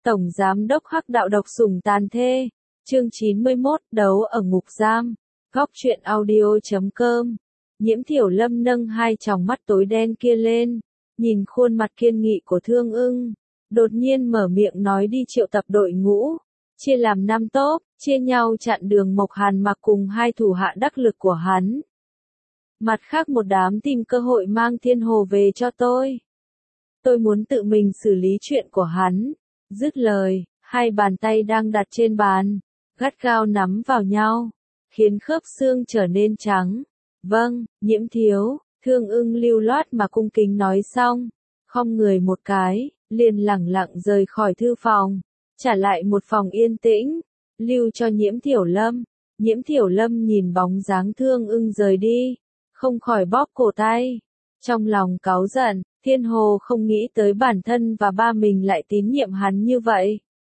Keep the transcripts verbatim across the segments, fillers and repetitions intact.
Tổng Giám đốc Hắc Đạo độc sủng tàn thê. Chương chín mươi mốt, đấu ở ngục giam. Góc truyện audio chấm com. Nhiễm Thiểu Lâm nâng hai tròng mắt tối đen kia lên, nhìn khuôn mặt kiên nghị của Thương Ưng, đột nhiên mở miệng nói đi triệu tập đội ngũ, chia làm năm tốp, chia nhau chặn đường Mộc Hàn Mặc cùng hai thủ hạ đắc lực của hắn. Mặt khác một đám tìm cơ hội mang Thiên Hồ về cho tôi. Tôi muốn tự mình xử lý chuyện của hắn. Dứt lời, hai bàn tay đang đặt trên bàn, gắt gao nắm vào nhau, khiến khớp xương trở nên trắng. Vâng, Nhiễm thiếu, Thương Ưng lưu loát mà cung kính nói xong, khom người một cái, liền lẳng lặng rời khỏi thư phòng, trả lại một phòng yên tĩnh, lưu cho Nhiễm Thiểu Lâm. Nhiễm Thiểu Lâm nhìn bóng dáng Thương Ưng rời đi, không khỏi bóp cổ tay, trong lòng cáu giận. Thiên Hồ không nghĩ tới bản thân và ba mình lại tín nhiệm hắn như vậy.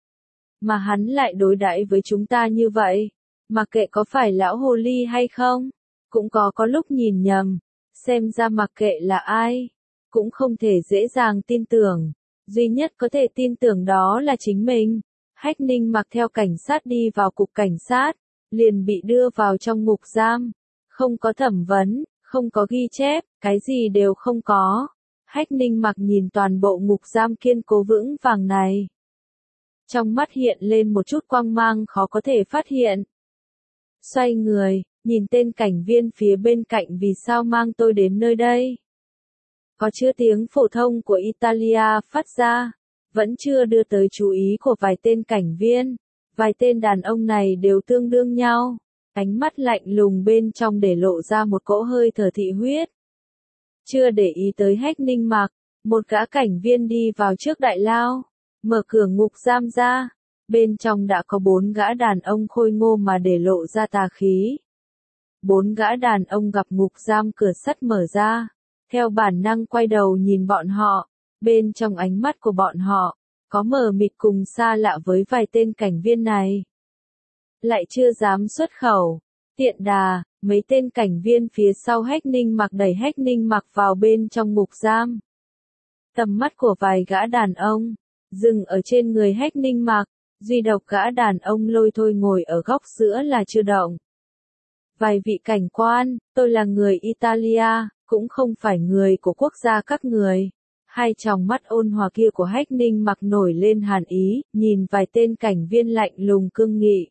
Mà hắn lại đối đãi với chúng ta như vậy. Mặc kệ có phải lão hồ ly hay không, cũng có có lúc nhìn nhầm. Xem ra mặc kệ là ai, cũng không thể dễ dàng tin tưởng. Duy nhất có thể tin tưởng đó là chính mình. Hách Ninh Mặc theo cảnh sát đi vào cục cảnh sát, liền bị đưa vào trong ngục giam. Không có thẩm vấn, không có ghi chép, cái gì đều không có. Hách Ninh Mặc nhìn toàn bộ ngục giam kiên cố vững vàng này. Trong mắt hiện lên một chút quang mang khó có thể phát hiện. Xoay người, nhìn tên cảnh viên phía bên cạnh vì sao mang tôi đến nơi đây. Có chứa tiếng phổ thông của Italia phát ra, vẫn chưa đưa tới chú ý của vài tên cảnh viên. Vài tên đàn ông này đều tương đương nhau, ánh mắt lạnh lùng bên trong để lộ ra một cỗ hơi thở thị huyết. Chưa để ý tới Hách Ninh Mặc, một gã cảnh viên đi vào trước đại lao, mở cửa ngục giam ra, bên trong đã có bốn gã đàn ông khôi ngô mà để lộ ra tà khí. Bốn gã đàn ông gặp ngục giam cửa sắt mở ra, theo bản năng quay đầu nhìn bọn họ, bên trong ánh mắt của bọn họ, có mờ mịt cùng xa lạ với vài tên cảnh viên này. Lại chưa dám xuất khẩu, tiện đà. Mấy tên cảnh viên phía sau Hách Ninh Mặc đẩy Hách Ninh Mặc vào bên trong ngục giam. Tầm mắt của vài gã đàn ông dừng ở trên người Hách Ninh Mặc, duy độc gã đàn ông Lôi Thôi ngồi ở góc giữa là chưa động. Vài vị cảnh quan, tôi là người Italia, cũng không phải người của quốc gia các người. Hai tròng mắt ôn hòa kia của Hách Ninh Mặc nổi lên hàn ý, nhìn vài tên cảnh viên lạnh lùng cương nghị.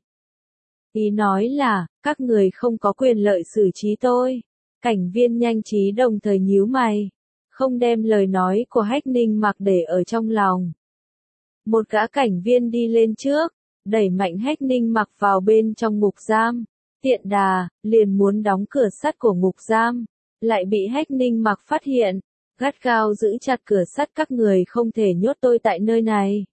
Ý nói là, các người không có quyền lợi xử trí tôi. Cảnh viên nhanh trí đồng thời nhíu mày, không đem lời nói của Hách Ninh Mặc để ở trong lòng. Một gã cảnh viên đi lên trước, đẩy mạnh Hách Ninh Mặc vào bên trong ngục giam. Tiện đà, liền muốn đóng cửa sắt của ngục giam, lại bị Hách Ninh Mặc phát hiện, gắt gao giữ chặt cửa sắt. Các người không thể nhốt tôi tại nơi này.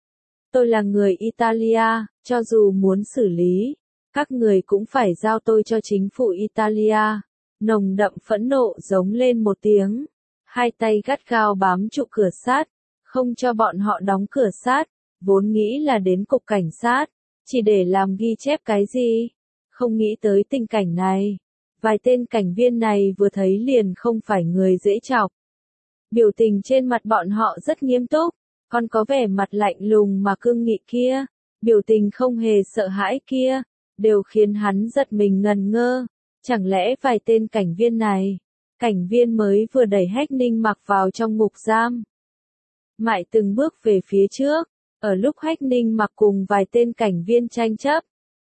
Tôi là người Italia, cho dù muốn xử lý, các người cũng phải giao tôi cho chính phủ Italia. Nồng đậm phẫn nộ giống lên một tiếng. Hai tay gắt gao bám trụ cửa sắt, không cho bọn họ đóng cửa sắt. Vốn nghĩ là đến cục cảnh sát, chỉ để làm ghi chép cái gì. Không nghĩ tới tình cảnh này. Vài tên cảnh viên này vừa thấy liền không phải người dễ chọc. Biểu tình trên mặt bọn họ rất nghiêm túc, còn có vẻ mặt lạnh lùng mà cương nghị kia. Biểu tình không hề sợ hãi kia, đều khiến hắn giật mình ngần ngơ. Chẳng lẽ vài tên cảnh viên này, cảnh viên mới vừa đẩy Hách Ninh Mặc vào trong ngục giam. Mãi từng bước về phía trước, ở lúc Hách Ninh Mặc cùng vài tên cảnh viên tranh chấp.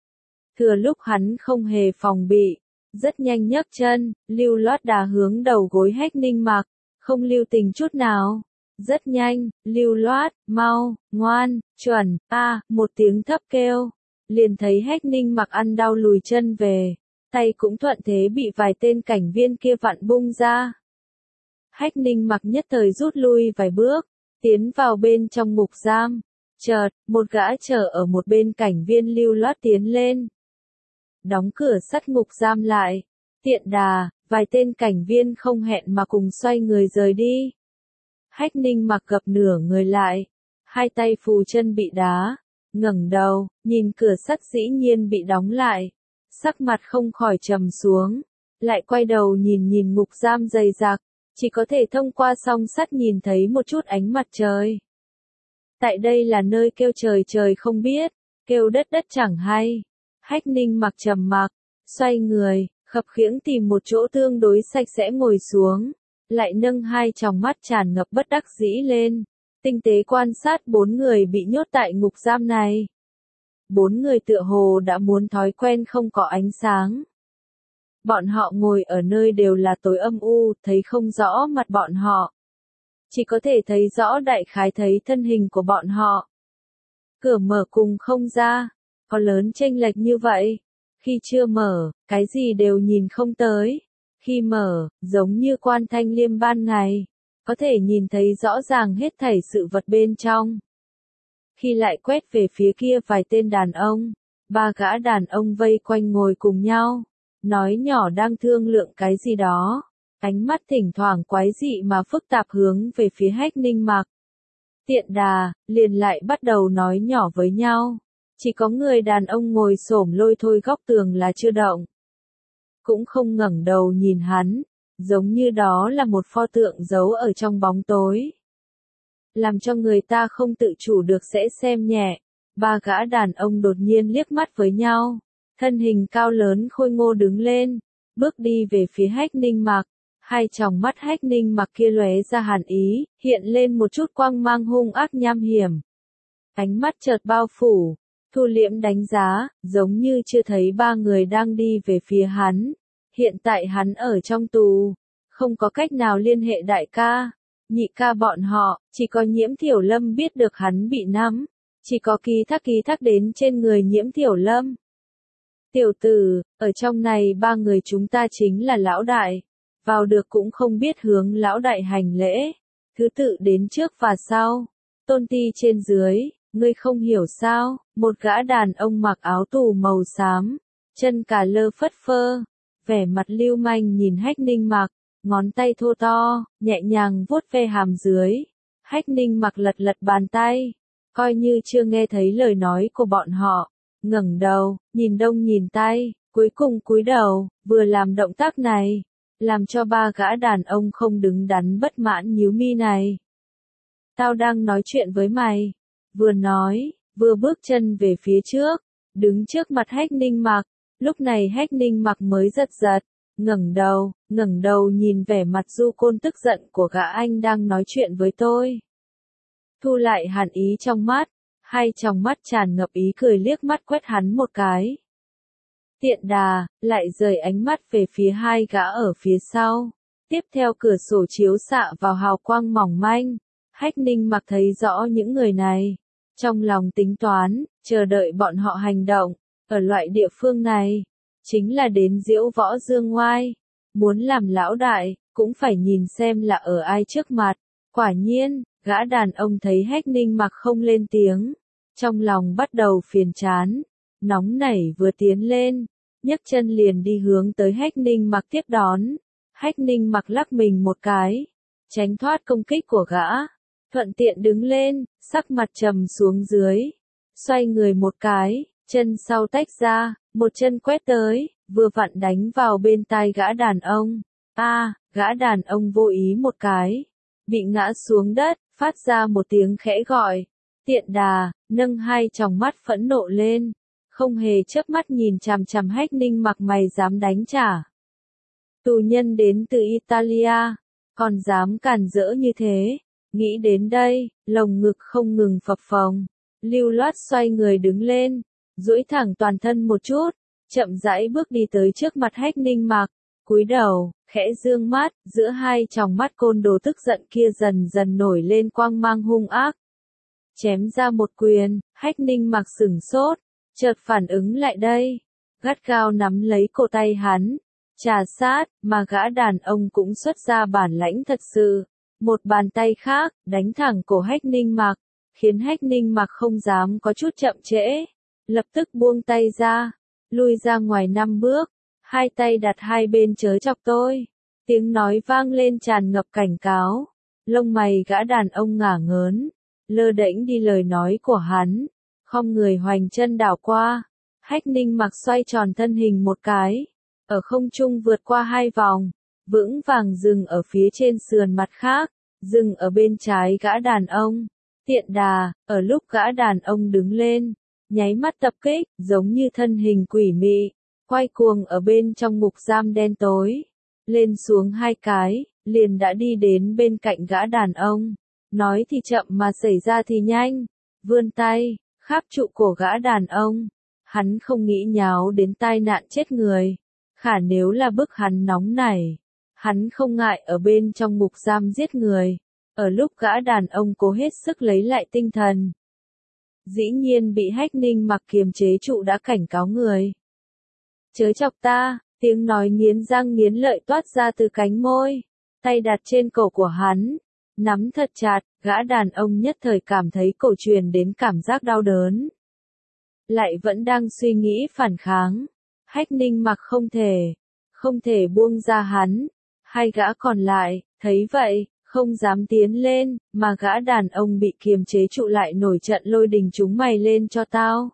Thừa lúc hắn không hề phòng bị, rất nhanh nhấc chân, lưu loát đá hướng đầu gối Hách Ninh Mặc, không lưu tình chút nào. Rất nhanh, lưu loát, mau, ngoan, chuẩn, a, à, một tiếng thấp kêu. Liền thấy Hách Ninh Mặc ăn đau lùi chân về, tay cũng thuận thế bị vài tên cảnh viên kia vặn bung ra. Hách Ninh Mặc nhất thời rút lui vài bước, tiến vào bên trong ngục giam. Chợt, một gã chờ ở một bên cảnh viên lưu loát tiến lên, đóng cửa sắt ngục giam lại. Tiện đà, vài tên cảnh viên không hẹn mà cùng xoay người rời đi. Hách Ninh Mặc gập nửa người lại, hai tay phù chân bị đá. Ngẩng đầu, nhìn cửa sắt dĩ nhiên bị đóng lại, sắc mặt không khỏi trầm xuống, lại quay đầu nhìn nhìn ngục giam dày đặc, chỉ có thể thông qua song sắt nhìn thấy một chút ánh mặt trời. Tại đây là nơi kêu trời trời không biết, kêu đất đất chẳng hay. Hách Ninh mặc trầm mặc, xoay người, khập khiễng tìm một chỗ tương đối sạch sẽ ngồi xuống, lại nâng hai tròng mắt tràn ngập bất đắc dĩ lên, tinh tế quan sát bốn người bị nhốt tại ngục giam này. Bốn người tựa hồ đã muốn thói quen không có ánh sáng. Bọn họ ngồi ở nơi đều là tối âm u, thấy không rõ mặt bọn họ. Chỉ có thể thấy rõ đại khái thấy thân hình của bọn họ. Cửa mở cùng không ra, có lớn chênh lệch như vậy. Khi chưa mở, cái gì đều nhìn không tới. Khi mở, giống như quan thanh liêm ban ngày, có thể nhìn thấy rõ ràng hết thảy sự vật bên trong. Khi lại quét về phía kia vài tên đàn ông, ba gã đàn ông vây quanh ngồi cùng nhau, nói nhỏ đang thương lượng cái gì đó, ánh mắt thỉnh thoảng quái dị mà phức tạp hướng về phía Hách Ninh Mặc. Tiện đà, liền lại bắt đầu nói nhỏ với nhau. Chỉ có người đàn ông ngồi xổm lôi thôi góc tường là chưa động. Cũng không ngẩng đầu nhìn hắn, giống như đó là một pho tượng giấu ở trong bóng tối. Làm cho người ta không tự chủ được sẽ xem nhẹ. Ba gã đàn ông đột nhiên liếc mắt với nhau. Thân hình cao lớn khôi ngô đứng lên, bước đi về phía Hách Ninh Mặc. Hai tròng mắt Hách Ninh Mặc kia lóe ra hàn ý, hiện lên một chút quang mang hung ác nham hiểm. Ánh mắt chợt bao phủ, thu liễm đánh giá, giống như chưa thấy ba người đang đi về phía hắn. Hiện tại hắn ở trong tù, không có cách nào liên hệ đại ca, nhị ca bọn họ, chỉ có Nhiễm Thiểu Lâm biết được hắn bị nắm, chỉ có ký thác ký thác đến trên người Nhiễm Thiểu Lâm. Tiểu tử, ở trong này ba người chúng ta chính là lão đại, vào được cũng không biết hướng lão đại hành lễ, thứ tự đến trước và sau, tôn ti trên dưới, ngươi không hiểu sao, một gã đàn ông mặc áo tù màu xám, chân cà lơ phất phơ, vẻ mặt lưu manh nhìn Hách Ninh Mặc, ngón tay thô to, nhẹ nhàng vuốt ve hàm dưới. Hách Ninh Mặc lật lật bàn tay, coi như chưa nghe thấy lời nói của bọn họ, ngẩng đầu, nhìn đông nhìn tây, cuối cùng cúi đầu, vừa làm động tác này, làm cho ba gã đàn ông không đứng đắn bất mãn nhíu mi này. Tao đang nói chuyện với mày, vừa nói, vừa bước chân về phía trước, đứng trước mặt Hách Ninh Mặc. Lúc này Hách Ninh Mặc mới giật giật, ngẩng đầu, ngẩng đầu nhìn vẻ mặt du côn tức giận của gã anh đang nói chuyện với tôi. Thu lại hàn ý trong mắt, hai tròng mắt tràn ngập ý cười liếc mắt quét hắn một cái. Tiện đà, lại rời ánh mắt về phía hai gã ở phía sau. Tiếp theo cửa sổ chiếu xạ vào hào quang mỏng manh, Hách Ninh Mặc thấy rõ những người này. Trong lòng tính toán, chờ đợi bọn họ hành động. Ở loại địa phương này, chính là đến diễu võ dương ngoai. Muốn làm lão đại, cũng phải nhìn xem là ở ai trước mặt. Quả nhiên, gã đàn ông thấy Hách Ninh Mặc không lên tiếng. Trong lòng bắt đầu phiền chán. Nóng nảy vừa tiến lên, nhấc chân liền đi hướng tới Hách Ninh Mặc tiếp đón. Hách Ninh Mặc lắc mình một cái, tránh thoát công kích của gã. Thuận tiện đứng lên, sắc mặt trầm xuống dưới. Xoay người một cái. Chân sau tách ra, một chân quét tới, vừa vặn đánh vào bên tai gã đàn ông. A, à, gã đàn ông vô ý một cái, bị ngã xuống đất, phát ra một tiếng khẽ gọi. Tiện đà, nâng hai tròng mắt phẫn nộ lên, không hề chớp mắt nhìn chằm chằm Hách Ninh Mặc, mày dám đánh trả. Tù nhân đến từ Italia, còn dám cản rỡ như thế. Nghĩ đến đây, lồng ngực không ngừng phập phồng, lưu loát xoay người đứng lên. Duỗi thẳng toàn thân một chút, chậm rãi bước đi tới trước mặt Hách Ninh Mặc, cúi đầu, khẽ dương mắt, giữa hai tròng mắt côn đồ tức giận kia dần dần nổi lên quang mang hung ác. Chém ra một quyền, Hách Ninh Mặc sửng sốt, chợt phản ứng lại đây, gắt gao nắm lấy cổ tay hắn, trà sát, mà gã đàn ông cũng xuất ra bản lãnh thật sự, một bàn tay khác, đánh thẳng cổ Hách Ninh Mặc, khiến Hách Ninh Mặc không dám có chút chậm trễ. Lập tức buông tay ra, lui ra ngoài năm bước, hai tay đặt hai bên chớ chọc tôi. Tiếng nói vang lên tràn ngập cảnh cáo, lông mày gã đàn ông ngả ngớn, lơ đễnh đi lời nói của hắn, khom người hoành chân đảo qua. Hách Ninh Mặc xoay tròn thân hình một cái, ở không trung vượt qua hai vòng, vững vàng dừng ở phía trên sườn mặt khác, dừng ở bên trái gã đàn ông. Tiện đà, ở lúc gã đàn ông đứng lên, nháy mắt tập kích, giống như thân hình quỷ mị, quay cuồng ở bên trong ngục giam đen tối. Lên xuống hai cái, liền đã đi đến bên cạnh gã đàn ông. Nói thì chậm mà xảy ra thì nhanh. Vươn tay, kháp trụ cổ gã đàn ông. Hắn không nghĩ nháo đến tai nạn chết người. Khả nếu là bức hắn nóng nảy, hắn không ngại ở bên trong ngục giam giết người. Ở lúc gã đàn ông cố hết sức lấy lại tinh thần, dĩ nhiên bị Hách Ninh Mặc kiềm chế trụ đã cảnh cáo người. Chớ chọc ta, tiếng nói nghiến răng nghiến lợi toát ra từ cánh môi, tay đặt trên cổ của hắn, nắm thật chặt, gã đàn ông nhất thời cảm thấy cổ truyền đến cảm giác đau đớn. Lại vẫn đang suy nghĩ phản kháng, Hách Ninh Mặc không thể, không thể buông ra hắn. Hai gã còn lại, thấy vậy, không dám tiến lên, mà gã đàn ông bị kiềm chế trụ lại nổi trận lôi đình chúng mày lên cho tao.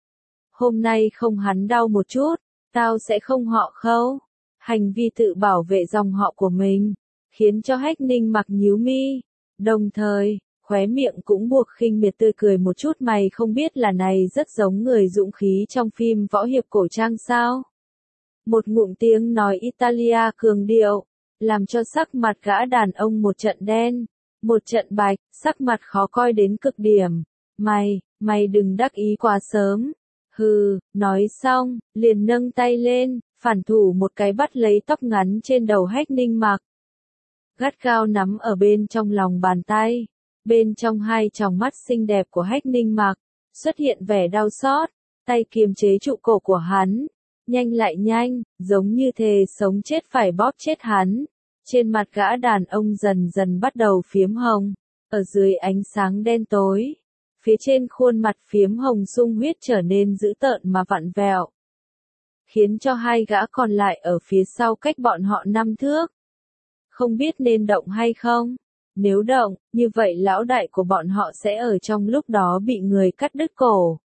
Hôm nay không hắn đau một chút, tao sẽ không họ khâu. Hành vi tự bảo vệ dòng họ của mình, khiến cho Hách Ninh Mặc nhíu mi, đồng thời, khóe miệng cũng buộc khinh miệt tươi cười một chút. Mày không biết là này rất giống người dũng khí trong phim võ hiệp cổ trang sao? Một ngụm tiếng nói Italia cường điệu, làm cho sắc mặt gã đàn ông một trận đen, một trận bạch, sắc mặt khó coi đến cực điểm. Mày, mày đừng đắc ý quá sớm. Hừ, nói xong, liền nâng tay lên, phản thủ một cái bắt lấy tóc ngắn trên đầu Hách Ninh Mặc. Gắt gao nắm ở bên trong lòng bàn tay, bên trong hai tròng mắt xinh đẹp của Hách Ninh Mặc, xuất hiện vẻ đau xót, tay kiềm chế trụ cổ của hắn. Nhanh lại nhanh, giống như thề sống chết phải bóp chết hắn. Trên mặt gã đàn ông dần dần bắt đầu phiếm hồng, ở dưới ánh sáng đen tối, phía trên khuôn mặt phiếm hồng sung huyết trở nên dữ tợn mà vặn vẹo, khiến cho hai gã còn lại ở phía sau cách bọn họ năm thước. Không biết nên động hay không? Nếu động, như vậy lão đại của bọn họ sẽ ở trong lúc đó bị người cắt đứt cổ.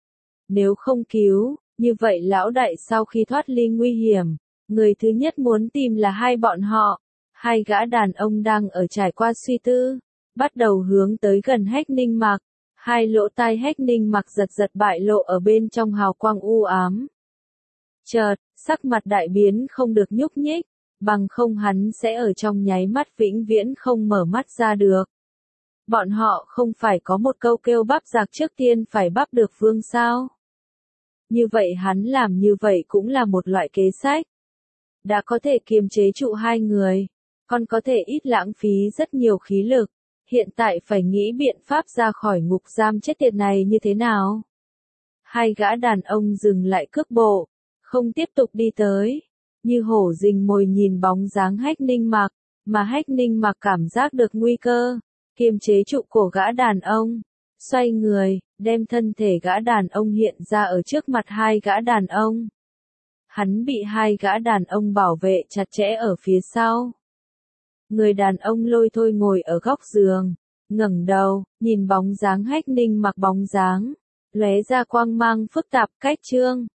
Nếu không cứu, như vậy lão đại sau khi thoát ly nguy hiểm, người thứ nhất muốn tìm là hai bọn họ. Hai gã đàn ông đang ở trải qua suy tư, bắt đầu hướng tới gần Hách Ninh Mặc. Hai lỗ tai Hách Ninh Mặc giật giật bại lộ ở bên trong hào quang u ám. Chợt, sắc mặt đại biến không được nhúc nhích, bằng không hắn sẽ ở trong nháy mắt vĩnh viễn không mở mắt ra được. Bọn họ không phải có một câu kêu bắp giặc trước tiên phải bắp được vương sao? Như vậy hắn làm như vậy cũng là một loại kế sách. Đã có thể kiềm chế trụ hai người, còn có thể ít lãng phí rất nhiều khí lực. Hiện tại phải nghĩ biện pháp ra khỏi ngục giam chết tiệt này như thế nào? Hai gã đàn ông dừng lại cước bộ, không tiếp tục đi tới, như hổ rình mồi nhìn bóng dáng Hách Ninh Mặc, mà Hách Ninh Mặc cảm giác được nguy cơ, kiềm chế trụ cổ gã đàn ông, xoay người, đem thân thể gã đàn ông hiện ra ở trước mặt hai gã đàn ông. Hắn bị hai gã đàn ông bảo vệ chặt chẽ ở phía sau. Người đàn ông lôi thôi ngồi ở góc giường, ngẩng đầu, nhìn bóng dáng Hách Ninh Mặc bóng dáng, lóe ra quang mang phức tạp. Cách chương